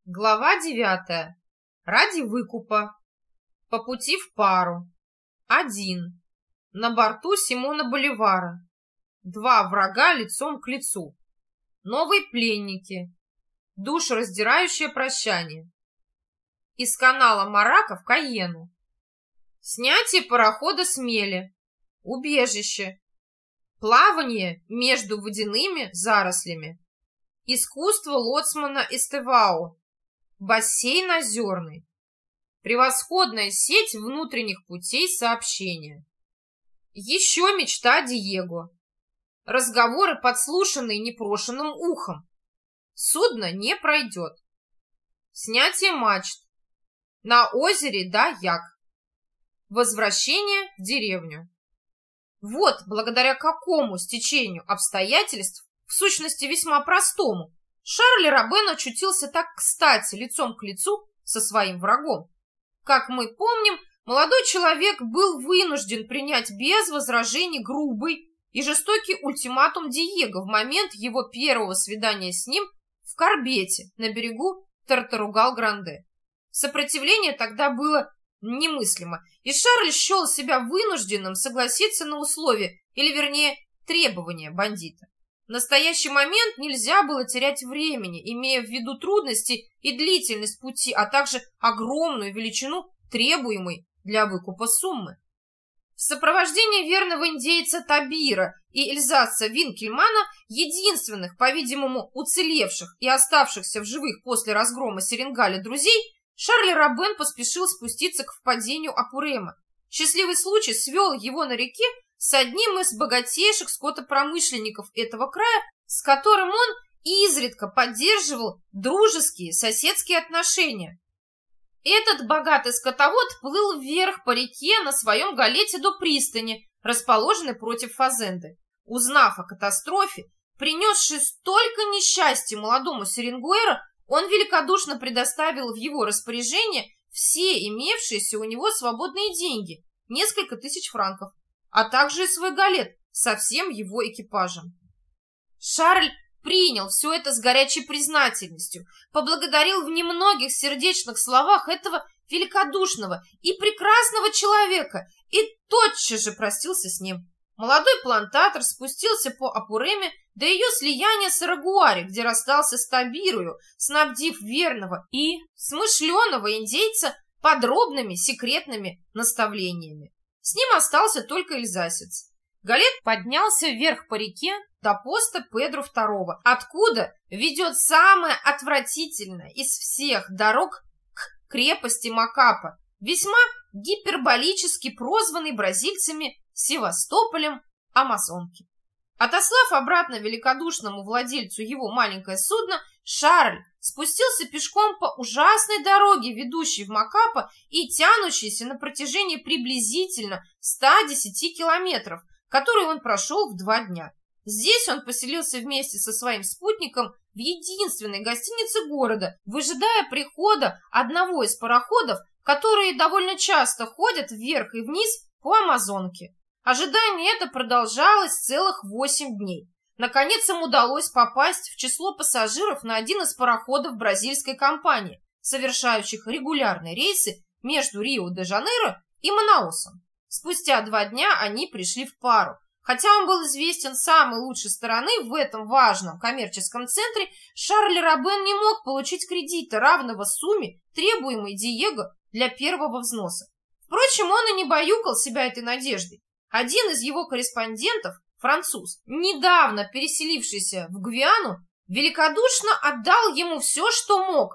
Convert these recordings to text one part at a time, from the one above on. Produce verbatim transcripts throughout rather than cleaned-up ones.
Глава девятая. Ради выкупа. По пути в пару. Один. На борту Симона Боливара. Два врага лицом к лицу. Новые пленники. Душераздирающее прощание. Из канала Марака в Кайену. Снятие парохода с мели. Убежище. Плавание между водяными зарослями. Искусство лоцмана Эстевао. Бассейн озерный. Превосходная сеть внутренних путей сообщения. Еще мечта Диего. Разговоры, подслушанные непрошенным ухом. Судно не пройдет. Снятие мачт. На озере Даяк. Возвращение в деревню. Вот благодаря какому стечению обстоятельств, в сущности весьма простому, Шарль Робен очутился так кстати лицом к лицу со своим врагом. Как мы помним, молодой человек был вынужден принять без возражений грубый и жестокий ультиматум Диего в момент его первого свидания с ним в корбете на берегу Тартаругал-Гранде. Сопротивление тогда было немыслимо, и Шарль счел себя вынужденным согласиться на условия, или вернее требования бандита. В настоящий момент нельзя было терять времени, имея в виду трудности и длительность пути, а также огромную величину требуемой для выкупа суммы. В сопровождении верного индейца Табира и эльзасца Винкельмана, единственных, по-видимому, уцелевших и оставшихся в живых после разгрома Серенгаля друзей, Шарль Робен поспешил спуститься к впадению Апурема. Счастливый случай свел его на реке с одним из богатейших скотопромышленников этого края, с которым он изредка поддерживал дружеские соседские отношения. Этот богатый скотовод плыл вверх по реке на своем галете до пристани, расположенной против Фазенды. Узнав о катастрофе, принесшей столько несчастья молодому Серенгуэро, он великодушно предоставил в его распоряжение все имевшиеся у него свободные деньги, несколько тысяч франков, а также и свой галет со всем его экипажем. Шарль принял все это с горячей признательностью, поблагодарил в немногих сердечных словах этого великодушного и прекрасного человека и тотчас же простился с ним. Молодой плантатор спустился по Апуреме до ее слияния с Арагуари, где расстался с Табирою, снабдив верного и смышленого индейца подробными секретными наставлениями. С ним остался только эльзасец. Галет поднялся вверх по реке до поста Педро второго, откуда ведет самая отвратительная из всех дорог к крепости Макапа, весьма гиперболически прозванный бразильцами Севастополем Амазонки. Отослав обратно великодушному владельцу его маленькое судно, Шарль спустился пешком по ужасной дороге, ведущей в Макапа и тянущейся на протяжении приблизительно ста десяти километров, которую он прошел в два дня. Здесь он поселился вместе со своим спутником в единственной гостинице города, выжидая прихода одного из пароходов, которые довольно часто ходят вверх и вниз по Амазонке. Ожидание это продолжалось целых восемь дней. Наконец им удалось попасть в число пассажиров на один из пароходов бразильской компании, совершающих регулярные рейсы между Рио-де-Жанейро и Манаусом. Спустя два дня они пришли в пару. Хотя он был известен с самой лучшей стороны в этом важном коммерческом центре, Шарль Робен не мог получить кредита, равного сумме, требуемой Диего для первого взноса. Впрочем, он и не баюкал себя этой надеждой. Один из его корреспондентов, француз, недавно переселившийся в Гвиану, великодушно отдал ему все, что мог.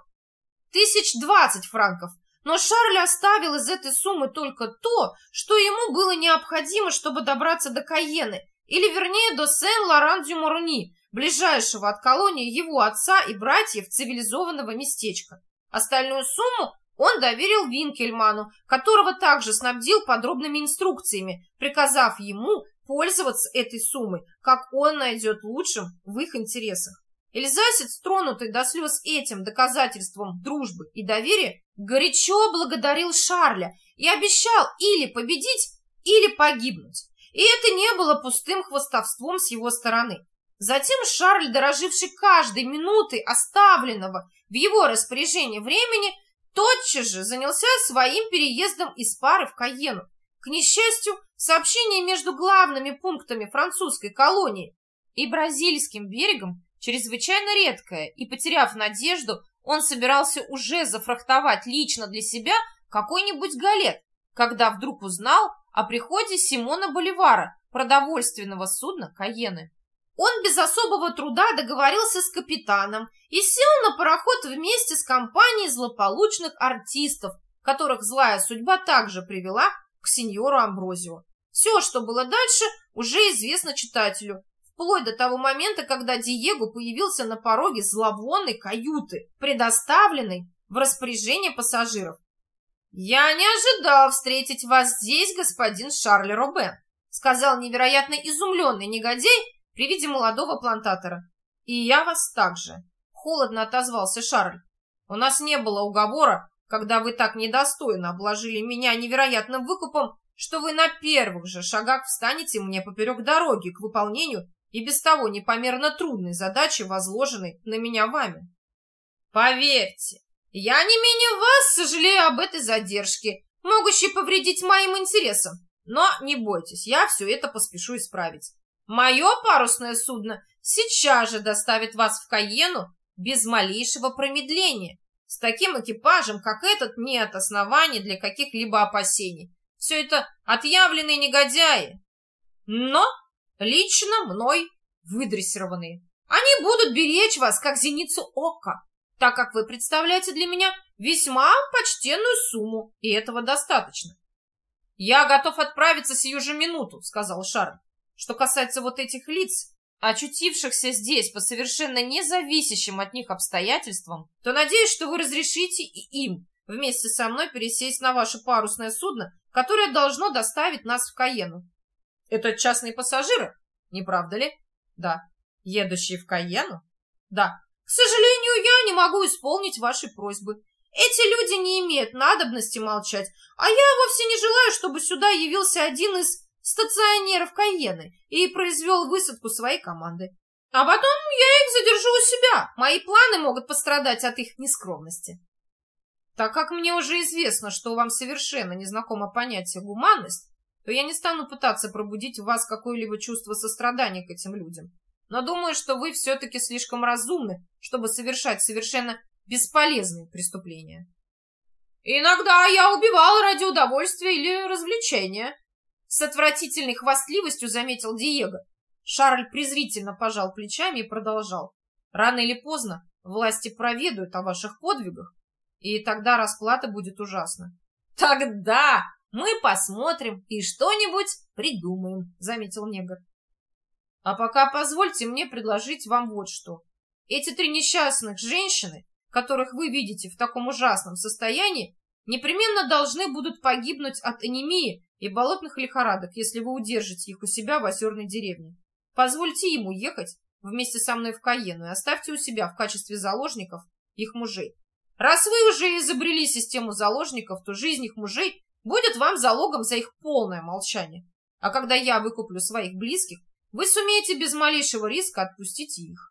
Тысяч двадцать франков. Но Шарль оставил из этой суммы только то, что ему было необходимо, чтобы добраться до Кайены, или вернее до Сен-Лоран-дю-Морни, ближайшего от колонии его отца и братьев цивилизованного местечка. Остальную сумму он доверил Винкельману, которого также снабдил подробными инструкциями, приказав ему пользоваться этой суммой, как он найдет лучшим в их интересах. Эльзасец, тронутый до слез этим доказательством дружбы и доверия, горячо благодарил Шарля и обещал или победить, или погибнуть. И это не было пустым хвастовством с его стороны. Затем Шарль, дороживший каждой минутой оставленного в его распоряжении времени, тотчас же занялся своим переездом из Пары в Кайену. К несчастью, сообщение между главными пунктами французской колонии и бразильским берегом чрезвычайно редкое, и, потеряв надежду, он собирался уже зафрахтовать лично для себя какой-нибудь галет, когда вдруг узнал о приходе Симона Боливара, продовольственного судна Кайены. Он без особого труда договорился с капитаном и сел на пароход вместе с компанией злополучных артистов, которых злая судьба также привела к сеньору Амброзио. Все, что было дальше, уже известно читателю, вплоть до того момента, когда Диего появился на пороге зловонной каюты, предоставленной в распоряжение пассажиров. «Я не ожидал встретить вас здесь, господин Шарль Робен», сказал невероятно изумленный негодяй при виде молодого плантатора. «И я вас также», — холодно отозвался Шарль. «У нас не было уговора, когда вы так недостойно обложили меня невероятным выкупом, что вы на первых же шагах встанете мне поперек дороги к выполнению и без того непомерно трудной задачи, возложенной на меня вами. Поверьте, я не менее вас сожалею об этой задержке, могущей повредить моим интересам, но не бойтесь, я все это поспешу исправить. Мое парусное судно сейчас же доставит вас в Кайену без малейшего промедления. С таким экипажем, как этот, нет оснований для каких-либо опасений. Все это отъявленные негодяи, но лично мной выдрессированные. Они будут беречь вас, как зеницу ока, так как вы представляете для меня весьма почтенную сумму, и этого достаточно. «Я готов отправиться сию же минуту», — сказал Шарль. «Что касается вот этих лиц, очутившихся здесь по совершенно независящим от них обстоятельствам, то надеюсь, что вы разрешите и им вместе со мной пересесть на ваше парусное судно, которое должно доставить нас в Кайену. Это частные пассажиры, не правда ли? Да. Едущие в Кайену? Да. К сожалению, я не могу исполнить ваши просьбы. Эти люди не имеют надобности молчать, а я вовсе не желаю, чтобы сюда явился один из стационеров Кайены и произвел высадку своей команды. А потом я их задержу у себя. Мои планы могут пострадать от их нескромности. Так как мне уже известно, что вам совершенно незнакомо понятие гуманность, то я не стану пытаться пробудить в вас какое-либо чувство сострадания к этим людям. Но думаю, что вы все-таки слишком разумны, чтобы совершать совершенно бесполезные преступления. Иногда я убивал ради удовольствия или развлечения. С отвратительной хвастливостью заметил Диего. Шарль презрительно пожал плечами и продолжал. Рано или поздно власти проведают о ваших подвигах, и тогда расплата будет ужасна. Тогда мы посмотрим и что-нибудь придумаем, заметил негр. А пока позвольте мне предложить вам вот что. Эти три несчастных женщины, которых вы видите в таком ужасном состоянии, непременно должны будут погибнуть от анемии и болотных лихорадок, если вы удержите их у себя в озерной деревне. Позвольте им уехать вместе со мной в Кайену и оставьте у себя в качестве заложников их мужей. Раз вы уже изобрели систему заложников, то жизнь их мужей будет вам залогом за их полное молчание. А когда я выкуплю своих близких, вы сумеете без малейшего риска отпустить их.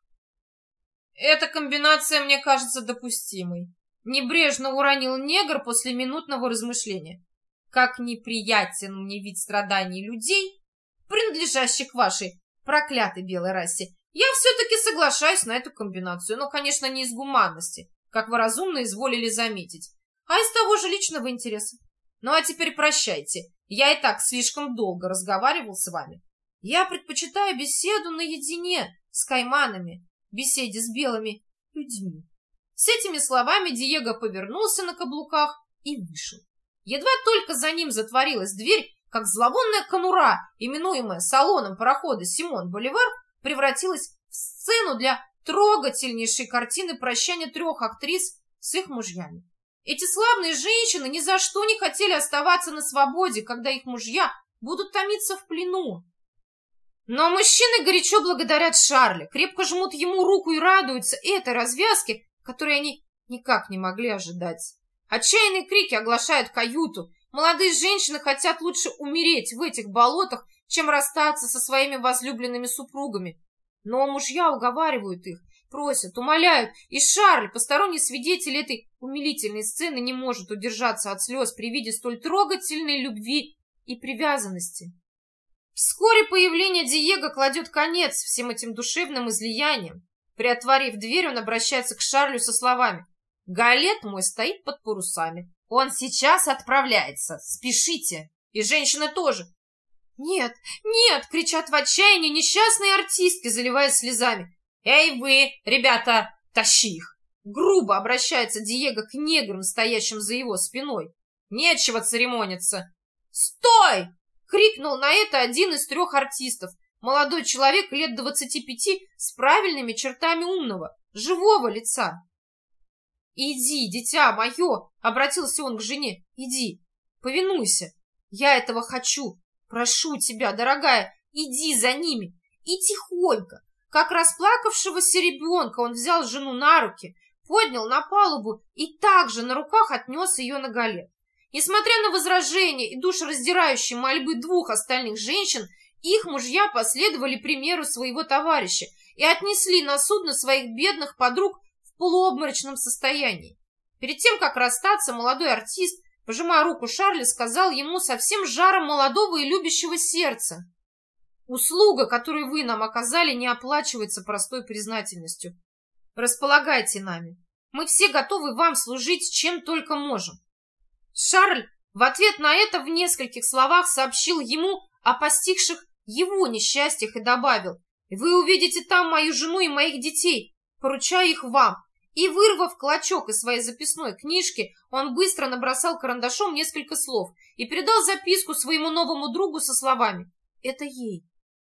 Эта комбинация мне кажется допустимой. Небрежно уронил негр после минутного размышления. Как неприятен мне вид страданий людей, принадлежащих вашей проклятой белой расе, я все-таки соглашаюсь на эту комбинацию, но, конечно, не из гуманности, как вы разумно изволили заметить, а из того же личного интереса. Ну а теперь прощайте, я и так слишком долго разговаривал с вами. Я предпочитаю беседу наедине с кайманами, беседе с белыми людьми. С этими словами Диего повернулся на каблуках и вышел. Едва только за ним затворилась дверь, как зловонная конура, именуемая салоном парохода «Симон Боливар», превратилась в сцену для трогательнейшей картины прощания трех актрис с их мужьями. Эти славные женщины ни за что не хотели оставаться на свободе, когда их мужья будут томиться в плену. Но мужчины горячо благодарят Шарля, крепко жмут ему руку и радуются этой развязке, которой они никак не могли ожидать. Отчаянные крики оглашают каюту. Молодые женщины хотят лучше умереть в этих болотах, чем расстаться со своими возлюбленными супругами. Но мужья уговаривают их, просят, умоляют, и Шарль, посторонний свидетель этой умилительной сцены, не может удержаться от слез при виде столь трогательной любви и привязанности. Вскоре появление Диего кладет конец всем этим душевным излияниям. Приотворив дверь, он обращается к Шарлю со словами: «Галет мой стоит под парусами. Он сейчас отправляется. Спешите. И женщины тоже». «Нет, нет!» — кричат в отчаянии несчастные артистки, заливаясь слезами. «Эй вы, ребята, тащи их!» Грубо обращается Диего к неграм, стоящим за его спиной. «Нечего церемониться!» «Стой!» — крикнул на это один из трех артистов. Молодой человек лет двадцати пяти с правильными чертами умного, живого лица. «Иди, дитя мое!» — обратился он к жене. «Иди, повинуйся. Я этого хочу. Прошу тебя, дорогая, иди за ними». И тихонько, как расплакавшегося ребенка, он взял жену на руки, поднял на палубу и также на руках отнес ее на галет. Несмотря на возражения и душераздирающие мольбы двух остальных женщин, их мужья последовали примеру своего товарища и отнесли на судно своих бедных подруг в полуобморочном состоянии. Перед тем, как расстаться, молодой артист, пожимая руку Шарля, сказал ему со всем жаром молодого и любящего сердца: «Услуга, которую вы нам оказали, не оплачивается простой признательностью. Располагайте нами. Мы все готовы вам служить, чем только можем». Шарль в ответ на это в нескольких словах сообщил ему о постигших его несчастьях и добавил: «Вы увидите там мою жену и моих детей, поручаю их вам». И, вырвав клочок из своей записной книжки, он быстро набросал карандашом несколько слов и передал записку своему новому другу со словами: «Это ей».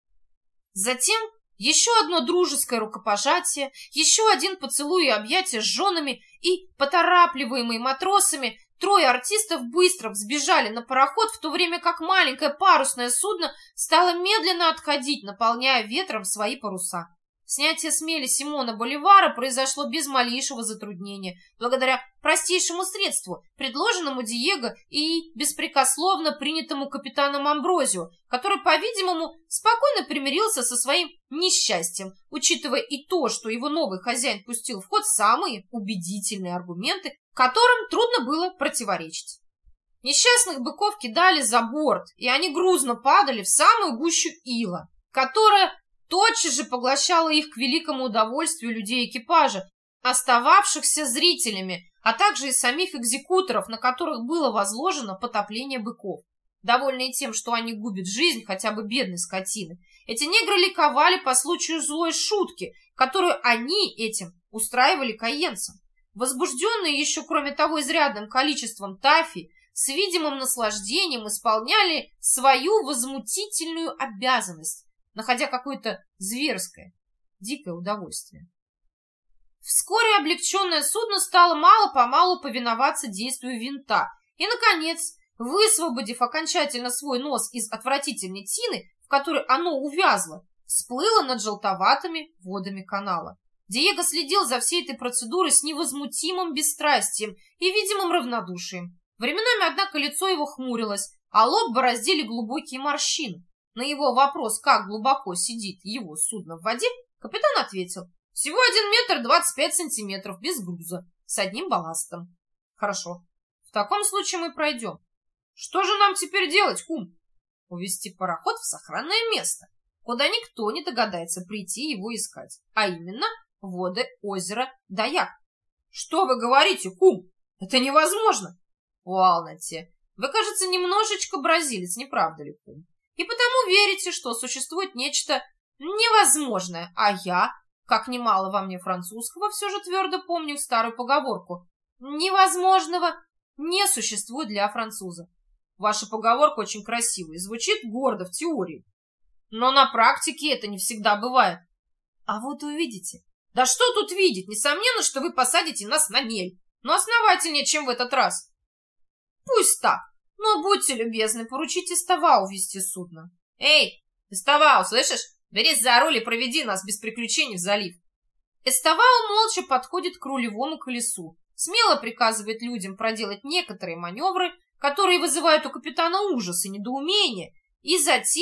Затем еще одно дружеское рукопожатие, еще один поцелуй и объятия с женами, и, поторапливаемые матросами, трое артистов быстро взбежали на пароход, в то время как маленькое парусное судно стало медленно отходить, наполняя ветром свои паруса. Снятие с мели Симона Боливара произошло без малейшего затруднения, благодаря простейшему средству, предложенному Диего и беспрекословно принятому капитаном Амброзио, который, по-видимому, спокойно примирился со своим несчастьем, учитывая и то, что его новый хозяин пустил в ход самые убедительные аргументы, которым трудно было противоречить. Несчастных быков кидали за борт, и они грузно падали в самую гущу ила, которая тотчас же поглощала их к великому удовольствию людей экипажа, остававшихся зрителями, а также и самих экзекуторов, на которых было возложено потопление быков. Довольные тем, что они губят жизнь хотя бы бедной скотины, эти негры ликовали по случаю злой шутки, которую они этим устраивали каенцам. Возбужденные еще, кроме того, изрядным количеством тафи, с видимым наслаждением исполняли свою возмутительную обязанность, находя какое-то зверское, дикое удовольствие. Вскоре облегченное судно стало мало-помалу повиноваться действию винта, и, наконец, высвободив окончательно свой нос из отвратительной тины, в которой оно увязло, всплыло над желтоватыми водами канала. Диего следил за всей этой процедурой с невозмутимым бесстрастием и видимым равнодушием. Временами, однако, лицо его хмурилось, а лоб бороздили глубокие морщины. На его вопрос, как глубоко сидит его судно в воде, капитан ответил: «Всего один метр двадцать пять сантиметров, без груза, с одним балластом». «Хорошо, в таком случае мы пройдем. Что же нам теперь делать, кум?» «Увести пароход в сохранное место, куда никто не догадается прийти его искать, а именно воды озера Даяк». «Что вы говорите, кум? Это невозможно!» «Уалнате, вы, кажется, немножечко бразилец, не правда ли, кум? И потому верите, что существует нечто невозможное, а я, как немало во мне французского, все же твердо помню старую поговорку: невозможного не существует для француза. Ваша поговорка очень красивая и звучит гордо в теории, но на практике это не всегда бывает. А вот увидите. Да что тут видеть? Несомненно, что вы посадите нас на мель, но основательнее, чем в этот раз. Пусть так. Но будьте любезны, поручите Эставау увести судно. Эй, Эставау, слышишь? Берись за руль и проведи нас без приключений в залив. Эставау молча подходит к рулевому колесу, смело приказывает людям проделать некоторые маневры, которые вызывают у капитана ужас и недоумение, и затем,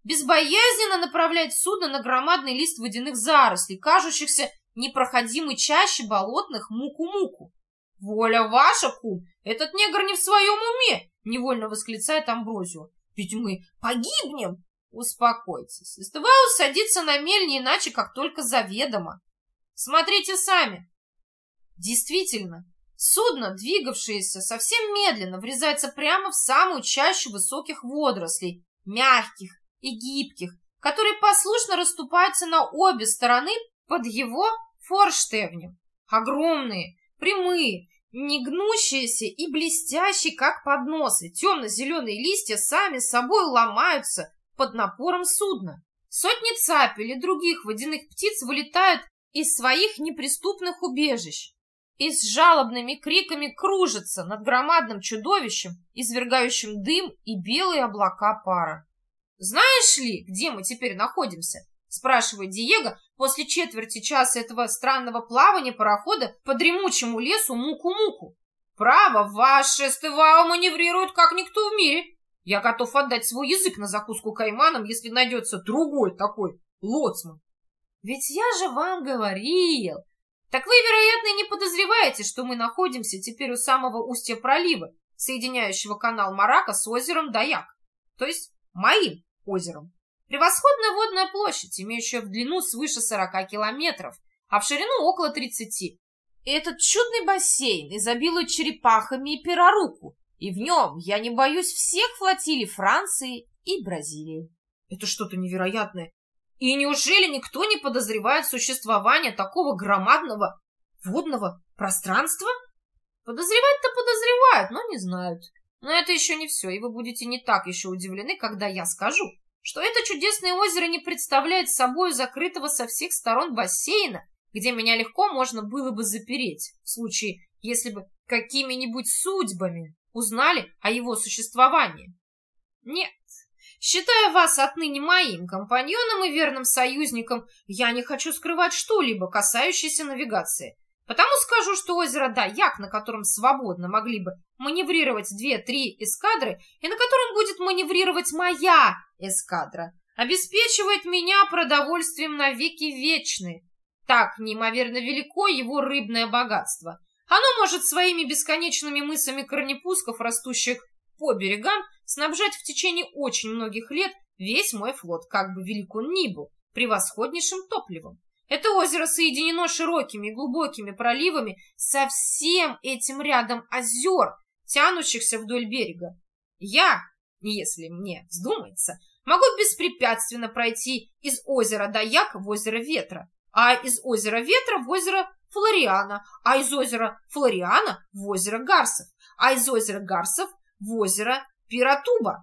безбоязненно направлять судно на громадный лист водяных зарослей, кажущихся непроходимой чаще болотных муку-муку. «Воля ваша, кум, этот негр не в своем уме!» — невольно восклицает Амброзио. «Ведь мы погибнем!» «Успокойтесь, Эстеваус садится на мель не иначе, как только заведомо. Смотрите сами!» Действительно, судно, двигавшееся совсем медленно, врезается прямо в самую чащу высоких водорослей, мягких и гибких, которые послушно расступаются на обе стороны под его форштевнем. Огромные, прямые, негнущиеся и блестящие, как подносы, темно-зеленые листья сами собой ломаются под напором судна. Сотни цапель и других водяных птиц вылетают из своих неприступных убежищ и с жалобными криками кружатся над громадным чудовищем, извергающим дым и белые облака пара. «Знаешь ли, где мы теперь находимся?» — спрашивает Диего после четверти часа этого странного плавания парохода по дремучему лесу Муку-Муку. «Право, ваш Эстевао маневрирует как никто в мире. Я готов отдать свой язык на закуску кайманам, если найдется другой такой лоцман». «Ведь я же вам говорил!» «Так вы, вероятно, не подозреваете, что мы находимся теперь у самого устья пролива, соединяющего канал Марака с озером Даяк, то есть моим озером. Превосходная водная площадь, имеющая в длину свыше сорока километров, а в ширину около тридцати. И этот чудный бассейн изобилует черепахами и пероруку, и в нем я не боюсь всех флотилий Франции и Бразилии». Это что-то невероятное. И неужели никто не подозревает существование такого громадного водного пространства? Подозревать-то подозревают, но не знают. Но это еще не все, и вы будете не так еще удивлены, когда я скажу, что это чудесное озеро не представляет собой закрытого со всех сторон бассейна, где меня легко можно было бы запереть, в случае, если бы какими-нибудь судьбами узнали о его существовании. Нет. Считая вас отныне моим компаньоном и верным союзником, я не хочу скрывать что-либо, касающееся навигации. Потому скажу, что озеро Даяк, на котором свободно могли бы маневрировать две-три эскадры, и на котором будет маневрировать моя эскадра, обеспечивает меня продовольствием навеки вечные. Так неимоверно велико его рыбное богатство. Оно может своими бесконечными мысами корнепусков, растущих по берегам, снабжать в течение очень многих лет весь мой флот, как бы велик он ни был, превосходнейшим топливом. Это озеро соединено широкими и глубокими проливами со всем этим рядом озер, тянущихся вдоль берега. Я, если мне вздумается, могу беспрепятственно пройти из озера Даяк в озеро Ветра, а из озера Ветра в озеро Флориана, а из озера Флориана в озеро Гарсов, а из озера Гарсов в озеро Пиратуба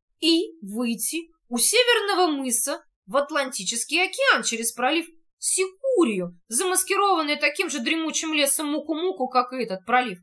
и выйти у Северного мыса в Атлантический океан через пролив Сикурию, замаскированный таким же дремучим лесом Муку-Муку, как и этот пролив.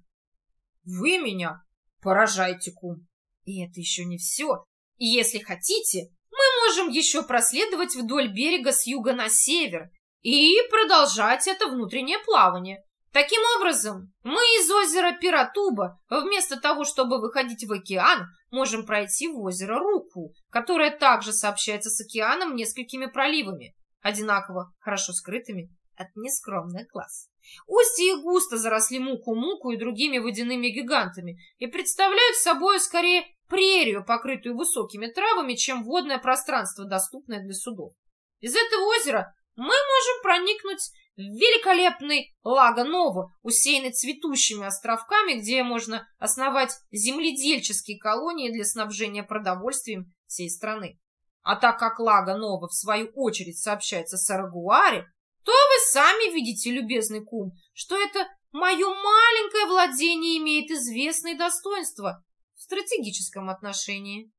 Вы меня поражаете, кум. И это еще не все. И если хотите, мы можем еще проследовать вдоль берега с юга на север и продолжать это внутреннее плавание. Таким образом, мы из озера Пиратуба, вместо того, чтобы выходить в океан, можем пройти в озеро Руку, которое также сообщается с океаном несколькими проливами, одинаково хорошо скрытыми от нескромных глаз. Устья их густо заросли Муку-Муку и другими водяными гигантами и представляют собой скорее прерию, покрытую высокими травами, чем водное пространство, доступное для судов. Из этого озера мы можем проникнуть в великолепный Лаго-Ново, усеянный цветущими островками, где можно основать земледельческие колонии для снабжения продовольствием всей страны. А так как Лаго-Ново в свою очередь сообщается с Арагуаре, то вы сами видите, любезный кум, что это мое маленькое владение имеет известные достоинства в стратегическом отношении.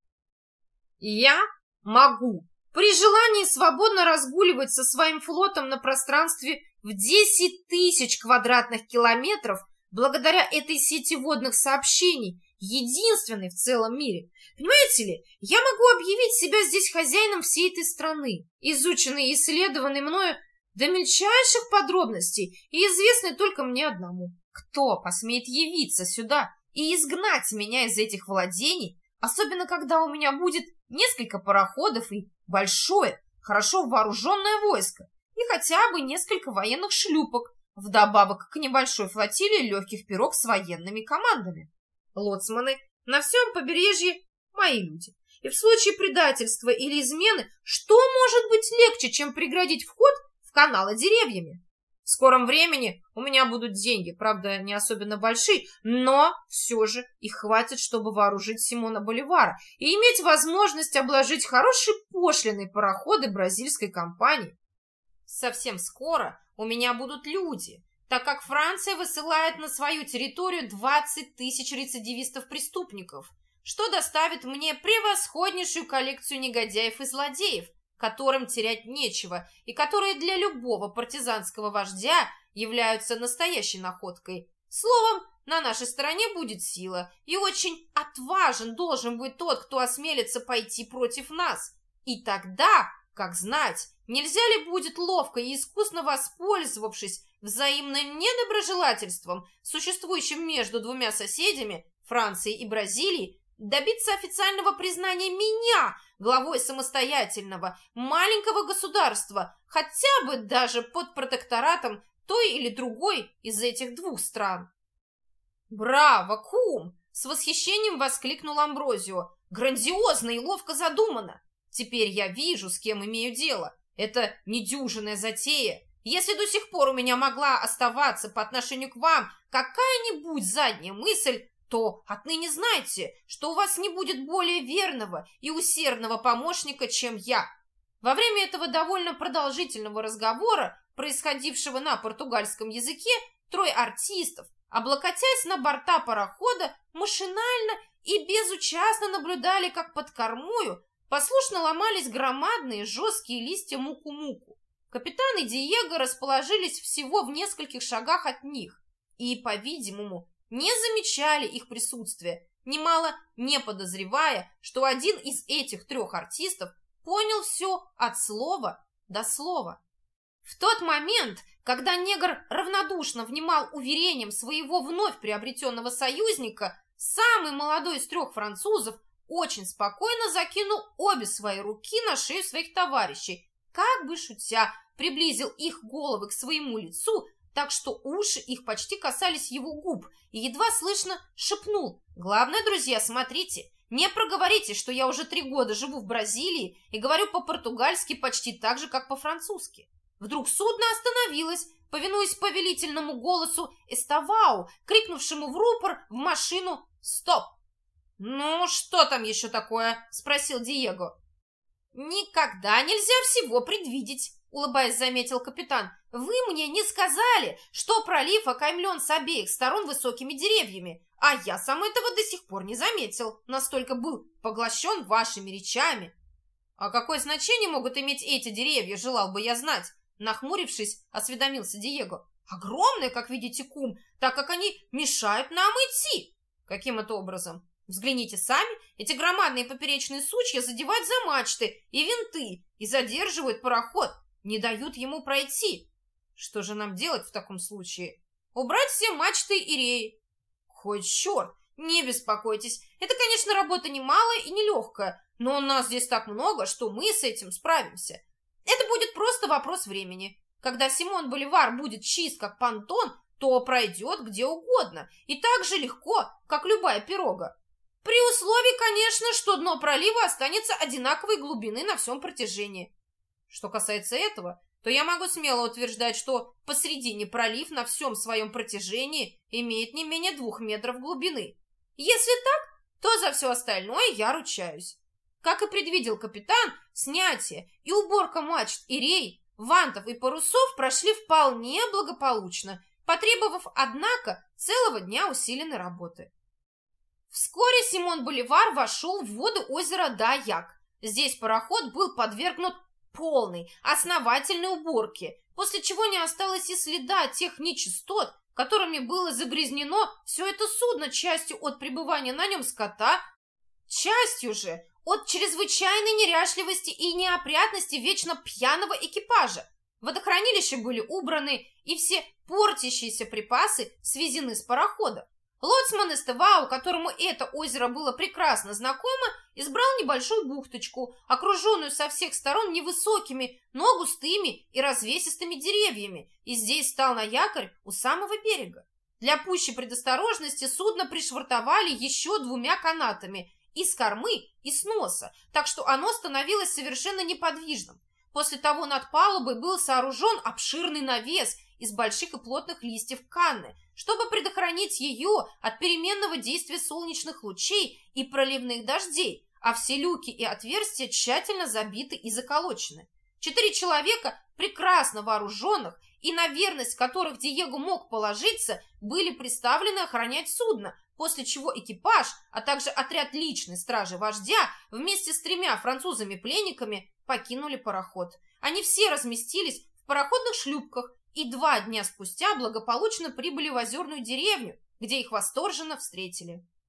Я могу при желании свободно разгуливать со своим флотом на пространстве в десять тысяч квадратных километров благодаря этой сети водных сообщений, единственной в целом мире. Понимаете ли, я могу объявить себя здесь хозяином всей этой страны, изученной и исследованной мною до мельчайших подробностей и известной только мне одному. Кто посмеет явиться сюда и изгнать меня из этих владений, особенно когда у меня будет несколько пароходов и большое, хорошо вооруженное войско, и хотя бы несколько военных шлюпок, вдобавок к небольшой флотилии легких пирог с военными командами. Лоцманы на всем побережье – мои люди. И в случае предательства или измены, что может быть легче, чем преградить вход в каналы деревьями? В скором времени у меня будут деньги, правда, не особенно большие, но все же их хватит, чтобы вооружить Симона Боливара и иметь возможность обложить хорошей пошлиной пароходы бразильской компании. Совсем скоро у меня будут люди, так как Франция высылает на свою территорию двадцать тысяч рецидивистов-преступников, что доставит мне превосходнейшую коллекцию негодяев и злодеев, которым терять нечего и которые для любого партизанского вождя являются настоящей находкой. Словом, на нашей стороне будет сила, и очень отважен должен быть тот, кто осмелится пойти против нас. И тогда, как знать, нельзя ли будет ловко и искусно воспользовавшись взаимным недоброжелательством, существующим между двумя соседями, Францией и Бразилией, добиться официального признания меня главой самостоятельного маленького государства, хотя бы даже под протекторатом той или другой из этих двух стран. «Браво, кум!» — с восхищением воскликнул Амброзио. «Грандиозно и ловко задумано! Теперь я вижу, с кем имею дело. Это недюжинная затея. Если до сих пор у меня могла оставаться по отношению к вам какая-нибудь задняя мысль, то отныне знайте, что у вас не будет более верного и усердного помощника, чем я». Во время этого довольно продолжительного разговора, происходившего на португальском языке, трое артистов, облокотясь на борта парохода, машинально и безучастно наблюдали, как под кормою послушно ломались громадные жесткие листья муку-муку. Капитан и Диего расположились всего в нескольких шагах от них и, по-видимому, не замечали их присутствия, немало не подозревая, что один из этих трех артистов понял все от слова до слова. В тот момент, когда негр равнодушно внимал уверениям своего вновь приобретенного союзника, самый молодой из трех французов очень спокойно закинул обе свои руки на шею своих товарищей, как бы шутя приблизил их головы к своему лицу, так что уши их почти касались его губ, и едва слышно шепнул: «Главное, друзья, смотрите, не проговорите, что я уже три года живу в Бразилии и говорю по-португальски почти так же, как по-французски». Вдруг судно остановилось, повинуясь повелительному голосу Эставау, крикнувшему в рупор в машину «Стоп!». «Ну, что там еще такое?» – спросил Диего. «Никогда нельзя всего предвидеть», — улыбаясь, заметил капитан. «Вы мне не сказали, что пролив окаймлен с обеих сторон высокими деревьями, а я сам этого до сих пор не заметил, настолько был поглощен вашими речами». «А какое значение могут иметь эти деревья, желал бы я знать?» Нахмурившись, осведомился Диего. «Огромные, как видите, кум, так как они мешают нам идти». «Каким это образом?» «Взгляните сами, эти громадные поперечные сучья задевают за мачты и винты и задерживают пароход, не дают ему пройти». «Что же нам делать в таком случае?» «Убрать все мачты и реи». «Хоть черт, не беспокойтесь, это, конечно, работа немалая и нелегкая, но у нас здесь так много, что мы с этим справимся. Это будет просто вопрос времени. Когда Симон Боливар будет чист, как понтон, то пройдет где угодно и так же легко, как любая пирога. При условии, конечно, что дно пролива останется одинаковой глубины на всем протяжении. Что касается этого, то я могу смело утверждать, что посредине пролив на всем своем протяжении имеет не менее двух метров глубины. Если так, то за все остальное я ручаюсь». Как и предвидел капитан, снятие и уборка мачт и рей, вантов и парусов прошли вполне благополучно, потребовав, однако, целого дня усиленной работы. Вскоре Симон Боливар вошел в воды озера Даяк. Здесь пароход был подвергнут полной, основательной уборке, после чего не осталось и следа тех нечистот, которыми было загрязнено все это судно, частью от пребывания на нем скота, частью же от чрезвычайной неряшливости и неопрятности вечно пьяного экипажа. Водохранилища были убраны, и все портящиеся припасы свезены с парохода. Лоцман Эстевау, которому это озеро было прекрасно знакомо, избрал небольшую бухточку, окруженную со всех сторон невысокими, но густыми и развесистыми деревьями, и здесь стал на якорь у самого берега. Для пущей предосторожности судно пришвартовали еще двумя канатами и с кормы, и с носа, так что оно становилось совершенно неподвижным. После того над палубой был сооружен обширный навес из больших и плотных листьев канны, чтобы предохранить ее от переменного действия солнечных лучей и проливных дождей, а все люки и отверстия тщательно забиты и заколочены. Четыре человека, прекрасно вооруженных и на верность которых Диего мог положиться, были приставлены охранять судно, после чего экипаж, а также отряд личной стражи вождя вместе с тремя французами-пленниками покинули пароход. Они все разместились в пароходных шлюпках и два дня спустя благополучно прибыли в озерную деревню, где их восторженно встретили.